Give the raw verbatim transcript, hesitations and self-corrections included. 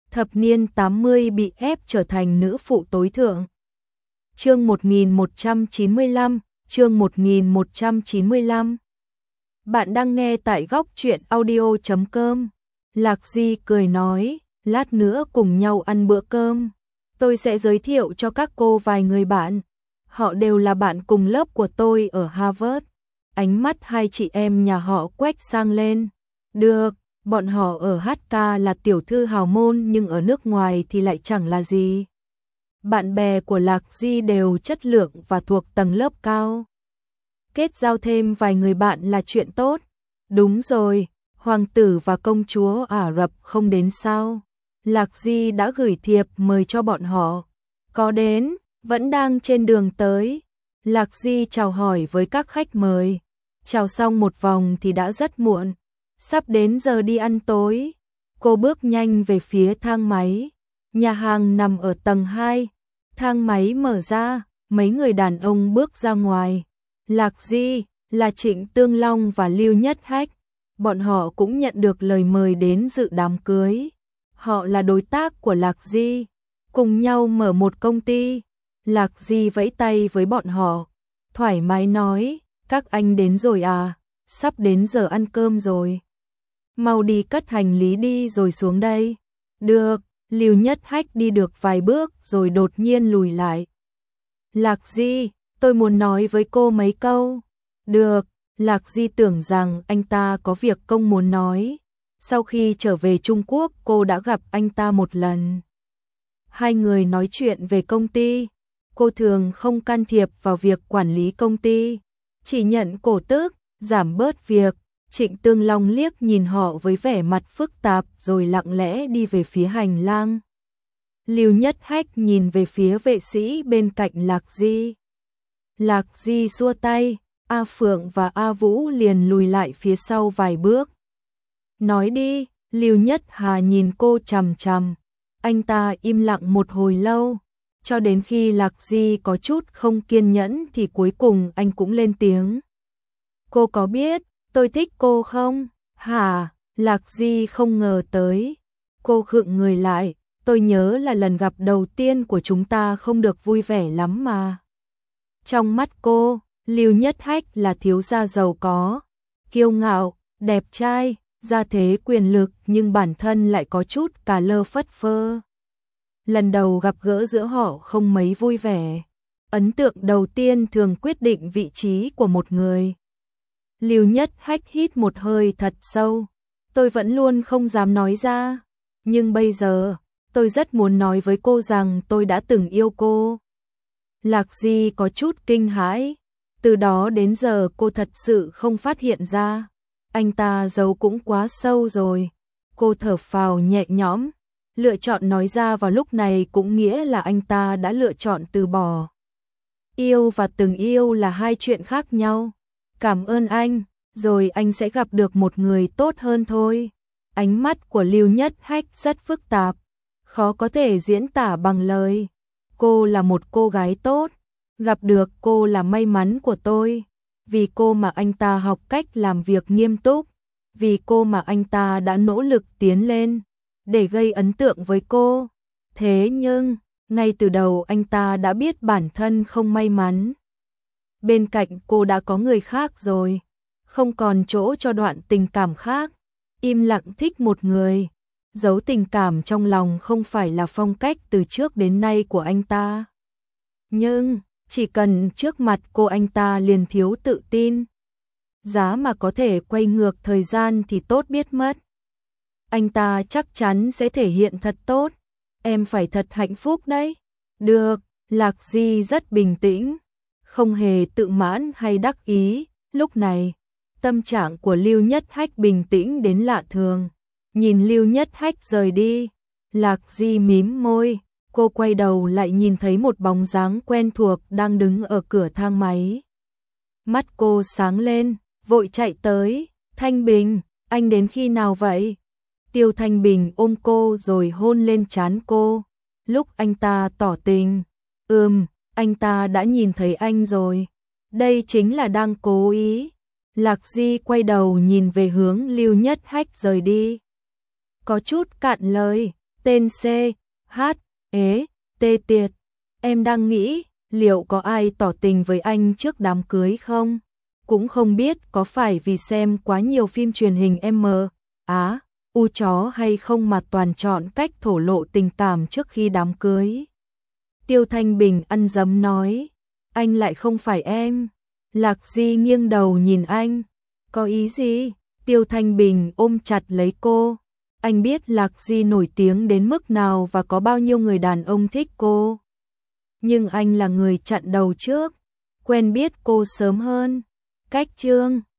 thập niên tám mươi bị ép trở thành nữ phụ tối thượng. Chương một nghìn một trăm chín mươi lăm, chương một nghìn một trăm chín mươi lăm. Bạn đang nghe tại góc truyện audio chấm com. Lạc Di cười nói, lát nữa cùng nhau ăn bữa cơm. Tôi sẽ giới thiệu cho các cô vài người bạn. Họ đều là bạn cùng lớp của tôi ở Harvard. Ánh mắt hai chị em nhà họ quét sang lên. Được, bọn họ ở hát ca là tiểu thư hào môn nhưng ở nước ngoài thì lại chẳng là gì. Bạn bè của Lạc Di đều chất lượng và thuộc tầng lớp cao. Kết giao thêm vài người bạn là chuyện tốt. Đúng rồi, hoàng tử và công chúa Ả Rập không đến sao? Lạc Di đã gửi thiệp mời cho bọn họ. Có đến, vẫn đang trên đường tới. Lạc Di chào hỏi với các khách mời. Chào xong một vòng thì đã rất muộn. Sắp đến giờ đi ăn tối. Cô bước nhanh về phía thang máy. Nhà hàng nằm ở tầng hai. Thang máy mở ra, mấy người đàn ông bước ra ngoài. Lạc Di, là Trịnh Tương Long và Lưu Nhất Hách. Bọn họ cũng nhận được lời mời đến dự đám cưới. Họ là đối tác của Lạc Di, cùng nhau mở một công ty. Lạc Di vẫy tay với bọn họ, thoải mái nói, các anh đến rồi à, sắp đến giờ ăn cơm rồi. Mau đi cất hành lý đi rồi xuống đây. Được, Lưu Nhất Hách đi được vài bước rồi đột nhiên lùi lại. Lạc Di, tôi muốn nói với cô mấy câu. Được, Lạc Di tưởng rằng anh ta có việc công muốn nói. Sau khi trở về Trung Quốc cô đã gặp anh ta một lần. Hai người nói chuyện về công ty. Cô thường không can thiệp vào việc quản lý công ty, chỉ nhận cổ tức, giảm bớt việc. Trịnh Tương Long liếc nhìn họ với vẻ mặt phức tạp rồi lặng lẽ đi về phía hành lang. Lưu Nhất Hách nhìn về phía vệ sĩ bên cạnh Lạc Di. Lạc Di xua tay, A Phượng và A Vũ liền lùi lại phía sau vài bước. Nói đi, Lưu Nhất Hà nhìn cô chằm chằm. Anh ta im lặng một hồi lâu, cho đến khi Lạc Di có chút không kiên nhẫn thì cuối cùng anh cũng lên tiếng. Cô có biết tôi thích cô không? Hả? Lạc Di không ngờ tới. Cô khựng người lại, tôi nhớ là lần gặp đầu tiên của chúng ta không được vui vẻ lắm mà. Trong mắt cô, Lưu Nhất Hách là thiếu gia giàu có, kiêu ngạo, đẹp trai, gia thế quyền lực nhưng bản thân lại có chút cà lơ phất phơ. Lần đầu gặp gỡ giữa họ không mấy vui vẻ. Ấn tượng đầu tiên thường quyết định vị trí của một người. Lưu Nhất Hách hít một hơi thật sâu. Tôi vẫn luôn không dám nói ra. Nhưng bây giờ, tôi rất muốn nói với cô rằng tôi đã từng yêu cô. Lạc Di có chút kinh hãi. Từ đó đến giờ cô thật sự không phát hiện ra. Anh ta giấu cũng quá sâu rồi. Cô thở phào nhẹ nhõm. Lựa chọn nói ra vào lúc này cũng nghĩa là anh ta đã lựa chọn từ bỏ. Yêu và từng yêu là hai chuyện khác nhau. Cảm ơn anh, rồi anh sẽ gặp được một người tốt hơn thôi. Ánh mắt của Lưu Nhất Hách rất phức tạp, khó có thể diễn tả bằng lời. Cô là một cô gái tốt, gặp được cô là may mắn của tôi. Vì cô mà anh ta học cách làm việc nghiêm túc, vì cô mà anh ta đã nỗ lực tiến lên để gây ấn tượng với cô. Thế nhưng, ngay từ đầu anh ta đã biết bản thân không may mắn. Bên cạnh cô đã có người khác rồi, không còn chỗ cho đoạn tình cảm khác. Im lặng thích một người, giấu tình cảm trong lòng không phải là phong cách từ trước đến nay của anh ta. Nhưng, chỉ cần trước mặt cô anh ta liền thiếu tự tin. Giá mà có thể quay ngược thời gian thì tốt biết mất. Anh ta chắc chắn sẽ thể hiện thật tốt. Em phải thật hạnh phúc đấy. Được, Lạc Di rất bình tĩnh, không hề tự mãn hay đắc ý. Lúc này, tâm trạng của Lưu Nhất Hách bình tĩnh đến lạ thường. Nhìn Lưu Nhất Hách rời đi, Lạc Di mím môi. Cô quay đầu lại nhìn thấy một bóng dáng quen thuộc đang đứng ở cửa thang máy. Mắt cô sáng lên, vội chạy tới. Thanh Bình, anh đến khi nào vậy? Tiêu Thanh Bình ôm cô rồi hôn lên trán cô. Lúc anh ta tỏ tình, ừm, anh ta đã nhìn thấy anh rồi. Đây chính là đang cố ý. Lạc Di quay đầu nhìn về hướng Lưu Nhất Hách rời đi. Có chút cạn lời, Tên C, H, ế, tê tiệt. Em đang nghĩ, liệu có ai tỏ tình với anh trước đám cưới không? Cũng không biết có phải vì xem quá nhiều phim truyền hình M, Á, U chó hay không mà toàn chọn cách thổ lộ tình cảm trước khi đám cưới. Tiêu Thanh Bình ăn dấm nói, anh lại không phải em. Lạc Di nghiêng đầu nhìn anh, có ý gì? Tiêu Thanh Bình ôm chặt lấy cô. Anh biết Lạc Di nổi tiếng đến mức nào và có bao nhiêu người đàn ông thích cô. Nhưng anh là người chặn đầu trước, quen biết cô sớm hơn. Cách chương